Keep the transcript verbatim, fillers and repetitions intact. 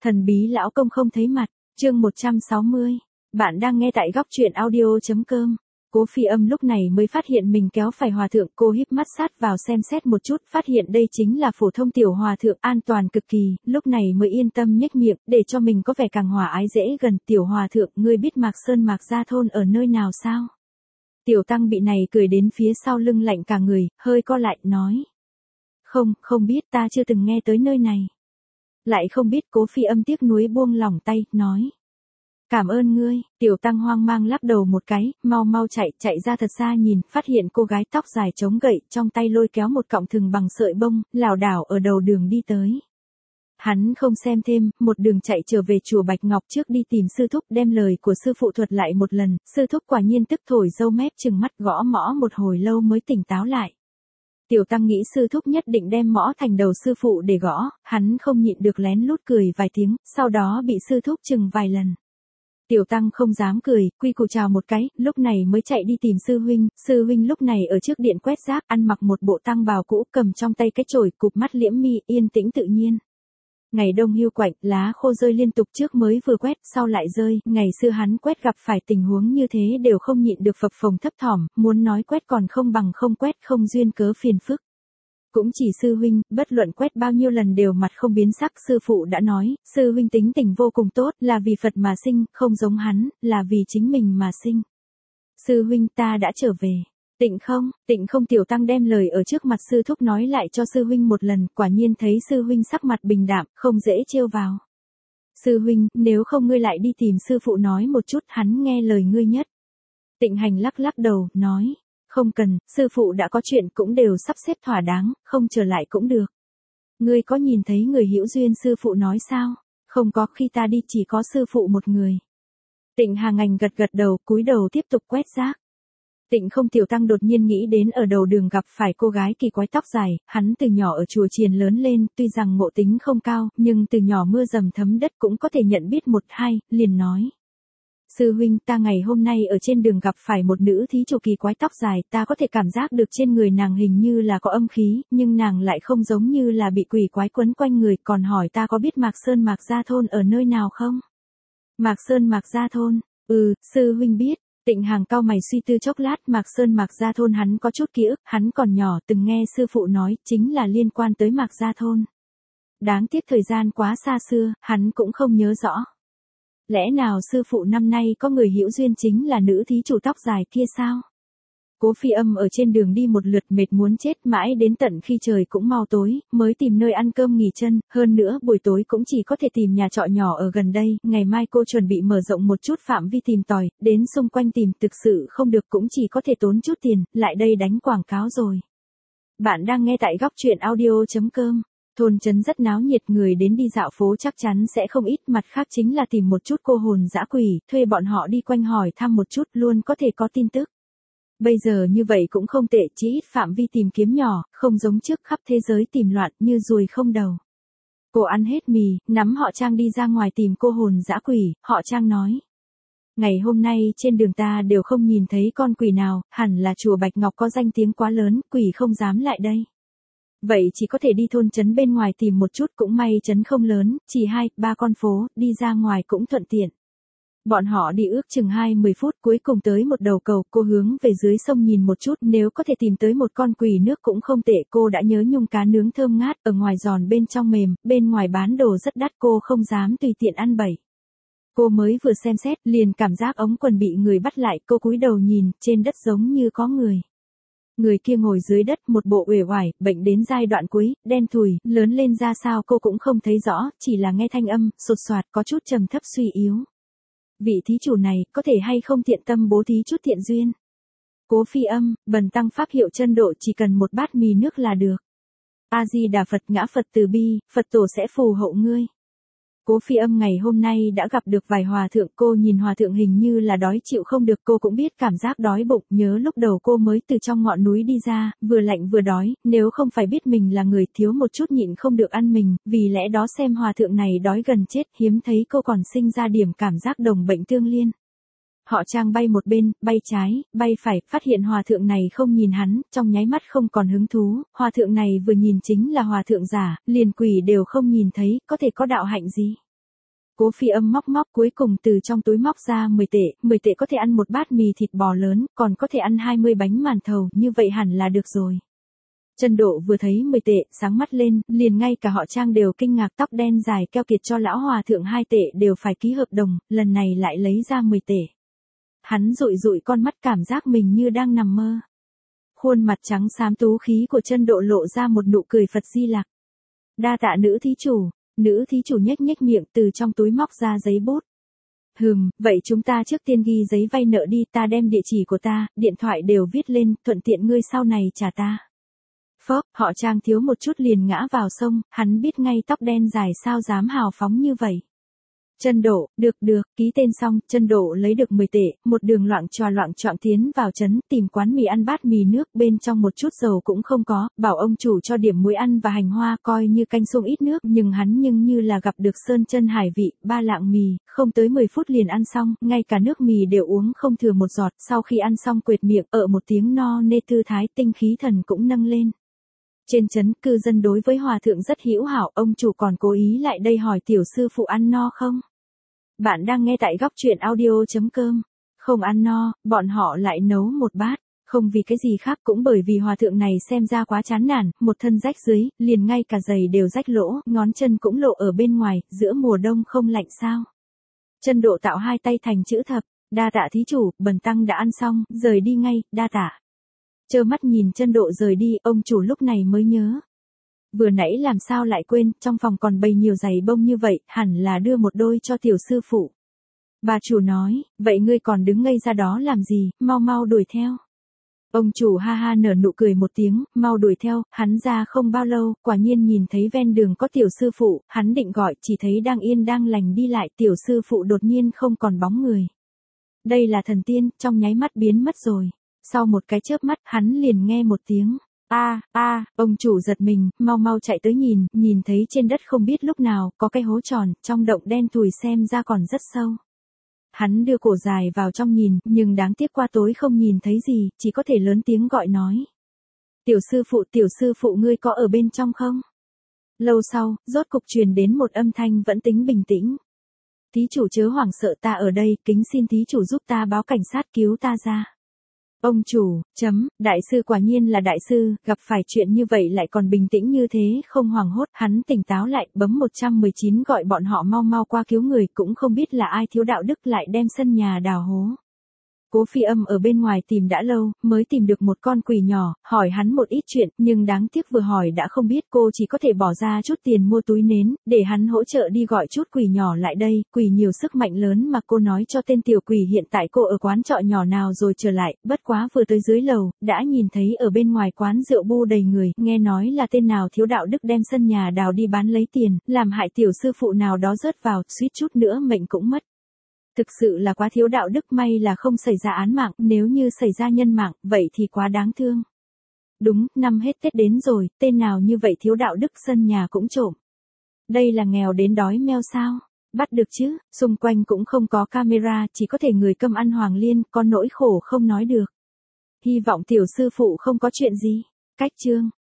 Thần bí lão công không thấy mặt, chương một trăm sáu mươi. Bạn đang nghe tại góc truyện audio.com. Cố Phi Âm lúc này mới phát hiện mình kéo phải hòa thượng, cô híp mắt sát vào xem xét một chút, phát hiện đây chính là phổ thông tiểu hòa thượng, an toàn cực kỳ, lúc này mới yên tâm nhếch miệng, để cho mình có vẻ càng hòa ái dễ gần. Tiểu hòa thượng, ngươi biết Mạc Sơn Mạc Gia Thôn ở nơi nào sao? Tiểu tăng bị này cười đến phía sau lưng lạnh cả người, hơi co lại, nói. Không, không biết, ta chưa từng nghe tới nơi này. Lại không biết. Cố Phi Âm tiếc nuối buông lỏng tay, nói. Cảm ơn ngươi. Tiểu tăng hoang mang lắc đầu một cái, mau mau chạy, chạy ra thật xa nhìn, phát hiện cô gái tóc dài chống gậy, trong tay lôi kéo một cọng thừng bằng sợi bông, lảo đảo ở đầu đường đi tới. Hắn không xem thêm, một đường chạy trở về chùa Bạch Ngọc trước đi tìm sư thúc, đem lời của sư phụ thuật lại một lần, sư thúc quả nhiên tức thổi râu mép trừng mắt gõ mõ một hồi lâu mới tỉnh táo lại. Tiểu tăng nghĩ sư thúc nhất định đem mõ thành đầu sư phụ để gõ, hắn không nhịn được lén lút cười vài tiếng, sau đó bị sư thúc chừng vài lần. Tiểu tăng không dám cười, quy củ chào một cái, lúc này mới chạy đi tìm sư huynh, sư huynh lúc này ở trước điện quét rác, ăn mặc một bộ tăng bào cũ, cầm trong tay cái chổi, cụp mắt liễm mi, yên tĩnh tự nhiên. Ngày đông hưu quạnh, lá khô rơi liên tục, trước mới vừa quét, sau lại rơi, ngày xưa hắn quét gặp phải tình huống như thế đều không nhịn được phập phồng thấp thỏm, muốn nói quét còn không bằng không quét, không duyên cớ phiền phức. Cũng chỉ sư huynh, bất luận quét bao nhiêu lần đều mặt không biến sắc, sư phụ đã nói, sư huynh tính tình vô cùng tốt, là vì Phật mà sinh, không giống hắn, là vì chính mình mà sinh. Sư huynh, ta đã trở về. Tịnh không, tịnh không. Tiểu tăng đem lời ở trước mặt sư thúc nói lại cho sư huynh một lần, quả nhiên thấy sư huynh sắc mặt bình đạm, không dễ trêu vào. Sư huynh, nếu không ngươi lại đi tìm sư phụ nói một chút, hắn nghe lời ngươi nhất. Tịnh hành lắc lắc đầu, nói, không cần, sư phụ đã có chuyện cũng đều sắp xếp thỏa đáng, không trở lại cũng được. Ngươi có nhìn thấy người hữu duyên sư phụ nói sao? Không có, khi ta đi chỉ có sư phụ một người. Tịnh Hà Ngành gật gật đầu, cúi đầu tiếp tục quét rác. Tịnh không. Tiểu tăng đột nhiên nghĩ đến ở đầu đường gặp phải cô gái kỳ quái tóc dài, hắn từ nhỏ ở chùa chiền lớn lên, tuy rằng ngộ tính không cao, nhưng từ nhỏ mưa dầm thấm đất cũng có thể nhận biết một hai, liền nói. Sư huynh, ta ngày hôm nay ở trên đường gặp phải một nữ thí chủ kỳ quái tóc dài, ta có thể cảm giác được trên người nàng hình như là có âm khí, nhưng nàng lại không giống như là bị quỷ quái quấn quanh người, còn hỏi ta có biết Mạc Sơn Mạc Gia Thôn ở nơi nào không? Mạc Sơn Mạc Gia Thôn, ừ, sư huynh biết. Tịnh Hàng cau mày suy tư chốc lát, Mạc Sơn Mạc Gia Thôn hắn có chút ký ức, hắn còn nhỏ từng nghe sư phụ nói, chính là liên quan tới Mạc Gia Thôn. Đáng tiếc thời gian quá xa xưa, hắn cũng không nhớ rõ. Lẽ nào sư phụ năm nay có người hữu duyên chính là nữ thí chủ tóc dài kia sao? Cố Phi Âm ở trên đường đi một lượt mệt muốn chết, mãi đến tận khi trời cũng mau tối, mới tìm nơi ăn cơm nghỉ chân, hơn nữa buổi tối cũng chỉ có thể tìm nhà trọ nhỏ ở gần đây, ngày mai cô chuẩn bị mở rộng một chút phạm vi tìm tòi, đến xung quanh tìm, thực sự không được cũng chỉ có thể tốn chút tiền, lại đây đánh quảng cáo rồi. Bạn đang nghe tại góc truyện audio.com. Thôn trấn rất náo nhiệt, người đến đi dạo phố chắc chắn sẽ không ít, mặt khác chính là tìm một chút cô hồn dã quỷ, thuê bọn họ đi quanh hỏi thăm một chút, luôn có thể có tin tức. Bây giờ như vậy cũng không tệ, chỉ ít phạm vi tìm kiếm nhỏ, không giống trước khắp thế giới tìm loạn như ruồi không đầu. Cô ăn hết mì, nắm họ Trang đi ra ngoài tìm cô hồn dã quỷ, họ Trang nói. Ngày hôm nay trên đường ta đều không nhìn thấy con quỷ nào, hẳn là chùa Bạch Ngọc có danh tiếng quá lớn, quỷ không dám lại đây. Vậy chỉ có thể đi thôn trấn bên ngoài tìm một chút, cũng may trấn không lớn, chỉ hai, ba con phố, đi ra ngoài cũng thuận tiện. Bọn họ đi ước chừng hai mươi phút, cuối cùng tới một đầu cầu, cô hướng về dưới sông nhìn một chút, nếu có thể tìm tới một con quỷ nước cũng không tệ, cô đã nhớ nhung cá nướng thơm ngát, ở ngoài giòn bên trong mềm, bên ngoài bán đồ rất đắt, cô không dám tùy tiện ăn bậy. Cô mới vừa xem xét, liền cảm giác ống quần bị người bắt lại, cô cúi đầu nhìn, trên đất giống như có người. Người kia ngồi dưới đất, một bộ uể oải, bệnh đến giai đoạn cuối, đen thùi, lớn lên ra sao cô cũng không thấy rõ, chỉ là nghe thanh âm, sột soạt, có chút trầm thấp suy yếu. Vị thí chủ này, có thể hay không thiện tâm bố thí chút thiện duyên? Cố Phi Âm, bần tăng pháp hiệu chân độ, chỉ cần một bát mì nước là được. A Di Đà Phật, ngã Phật từ bi, Phật tổ sẽ phù hộ ngươi. Cố Phi Âm ngày hôm nay đã gặp được vài hòa thượng, cô nhìn hòa thượng hình như là đói chịu không được, cô cũng biết cảm giác đói bụng, nhớ lúc đầu cô mới từ trong ngọn núi đi ra, vừa lạnh vừa đói, nếu không phải biết mình là người thiếu một chút nhịn không được ăn mình, vì lẽ đó xem hòa thượng này đói gần chết, hiếm thấy cô còn sinh ra điểm cảm giác đồng bệnh tương liên. Họ Trang bay một bên, bay trái, bay phải, phát hiện hòa thượng này không nhìn hắn, trong nháy mắt không còn hứng thú, hòa thượng này vừa nhìn chính là hòa thượng giả, liền quỷ đều không nhìn thấy, có thể có đạo hạnh gì. Cố Phi Âm móc móc cuối cùng từ trong túi móc ra mười tệ, mười tệ có thể ăn một bát mì thịt bò lớn, còn có thể ăn hai mươi bánh màn thầu, như vậy hẳn là được rồi. Trân Độ vừa thấy mười tệ, sáng mắt lên, liền ngay cả họ Trang đều kinh ngạc, tóc đen dài keo kiệt cho lão hòa thượng hai tệ đều phải ký hợp đồng, lần này lại lấy ra mười tệ. Hắn dụi dụi con mắt cảm giác mình như đang nằm mơ. Khuôn mặt trắng xám tú khí của Trân Độ lộ ra một nụ cười Phật Di Lặc. Đa tạ nữ thí chủ, nữ thí chủ nhếch nhếch miệng từ trong túi móc ra giấy bút. Hừm, vậy chúng ta trước tiên ghi giấy vay nợ đi, ta đem địa chỉ của ta, điện thoại đều viết lên, thuận tiện ngươi sau này trả ta. Phớp, họ Trang thiếu một chút liền ngã vào sông, hắn biết ngay tóc đen dài sao dám hào phóng như vậy. Trân Độ, được được, ký tên xong, Trân Độ lấy được mười tệ, một đường loạng choạng loạng choạng tiến vào trấn, tìm quán mì ăn bát mì nước, bên trong một chút dầu cũng không có, bảo ông chủ cho điểm muối ăn và hành hoa, coi như canh sung ít nước, nhưng hắn nhưng như là gặp được sơn chân hải vị, ba lạng mì, không tới mười phút liền ăn xong, ngay cả nước mì đều uống không thừa một giọt, sau khi ăn xong quệt miệng, ở một tiếng no nê thư thái, tinh khí thần cũng nâng lên. Trên trấn cư dân đối với hòa thượng rất hữu hảo, ông chủ còn cố ý lại đây hỏi tiểu sư phụ ăn no không? Bạn đang nghe tại góc truyện audio.com. Không ăn no, bọn họ lại nấu một bát, không vì cái gì khác cũng bởi vì hòa thượng này xem ra quá chán nản, một thân rách dưới, liền ngay cả giày đều rách lỗ, ngón chân cũng lộ ở bên ngoài, giữa mùa đông không lạnh sao. Trân Độ tạo hai tay thành chữ thập, đa tạ thí chủ, bần tăng đã ăn xong, rời đi ngay, đa tạ. Trơ mắt nhìn Trân Độ rời đi, ông chủ lúc này mới nhớ. Vừa nãy làm sao lại quên, trong phòng còn bày nhiều giày bông như vậy, hẳn là đưa một đôi cho tiểu sư phụ. Bà chủ nói, vậy ngươi còn đứng ngây ra đó làm gì, mau mau đuổi theo. Ông chủ ha ha nở nụ cười một tiếng, mau đuổi theo, hắn ra không bao lâu, quả nhiên nhìn thấy ven đường có tiểu sư phụ, hắn định gọi, chỉ thấy đang yên đang lành đi lại, tiểu sư phụ đột nhiên không còn bóng người. Đây là thần tiên, trong nháy mắt biến mất rồi. Sau một cái chớp mắt, hắn liền nghe một tiếng. A, a, ông chủ giật mình, mau mau chạy tới nhìn, nhìn thấy trên đất không biết lúc nào, có cái hố tròn, trong động đen thùi xem ra còn rất sâu. Hắn đưa cổ dài vào trong nhìn, nhưng đáng tiếc qua tối không nhìn thấy gì, chỉ có thể lớn tiếng gọi nói. Tiểu sư phụ, tiểu sư phụ ngươi có ở bên trong không? Lâu sau, rốt cục truyền đến một âm thanh vẫn tính bình tĩnh. Thí chủ chớ hoảng sợ, ta ở đây, kính xin thí chủ giúp ta báo cảnh sát cứu ta ra. Ông chủ, chấm, đại sư quả nhiên là đại sư, gặp phải chuyện như vậy lại còn bình tĩnh như thế, không hoảng hốt, hắn tỉnh táo lại, bấm một một chín gọi bọn họ mau mau qua cứu người, cũng không biết là ai thiếu đạo đức lại đem sân nhà đào hố. Cố Phi Âm ở bên ngoài tìm đã lâu, mới tìm được một con quỷ nhỏ, hỏi hắn một ít chuyện, nhưng đáng tiếc vừa hỏi đã không biết, cô chỉ có thể bỏ ra chút tiền mua túi nến, để hắn hỗ trợ đi gọi chút quỷ nhỏ lại đây, quỷ nhiều sức mạnh lớn mà cô nói cho tên tiểu quỷ hiện tại cô ở quán trọ nhỏ nào rồi trở lại, bất quá vừa tới dưới lầu, đã nhìn thấy ở bên ngoài quán rượu bu đầy người, nghe nói là tên nào thiếu đạo đức đem sân nhà đào đi bán lấy tiền, làm hại tiểu sư phụ nào đó rớt vào, suýt chút nữa mệnh cũng mất. Thực sự là quá thiếu đạo đức, may là không xảy ra án mạng, nếu như xảy ra nhân mạng, vậy thì quá đáng thương. Đúng, năm hết Tết đến rồi, tên nào như vậy thiếu đạo đức sân nhà cũng trộm. Đây là nghèo đến đói meo sao? Bắt được chứ, xung quanh cũng không có camera, chỉ có thể người câm ăn hoàng liên, có nỗi khổ không nói được. Hy vọng tiểu sư phụ không có chuyện gì. Cách chương.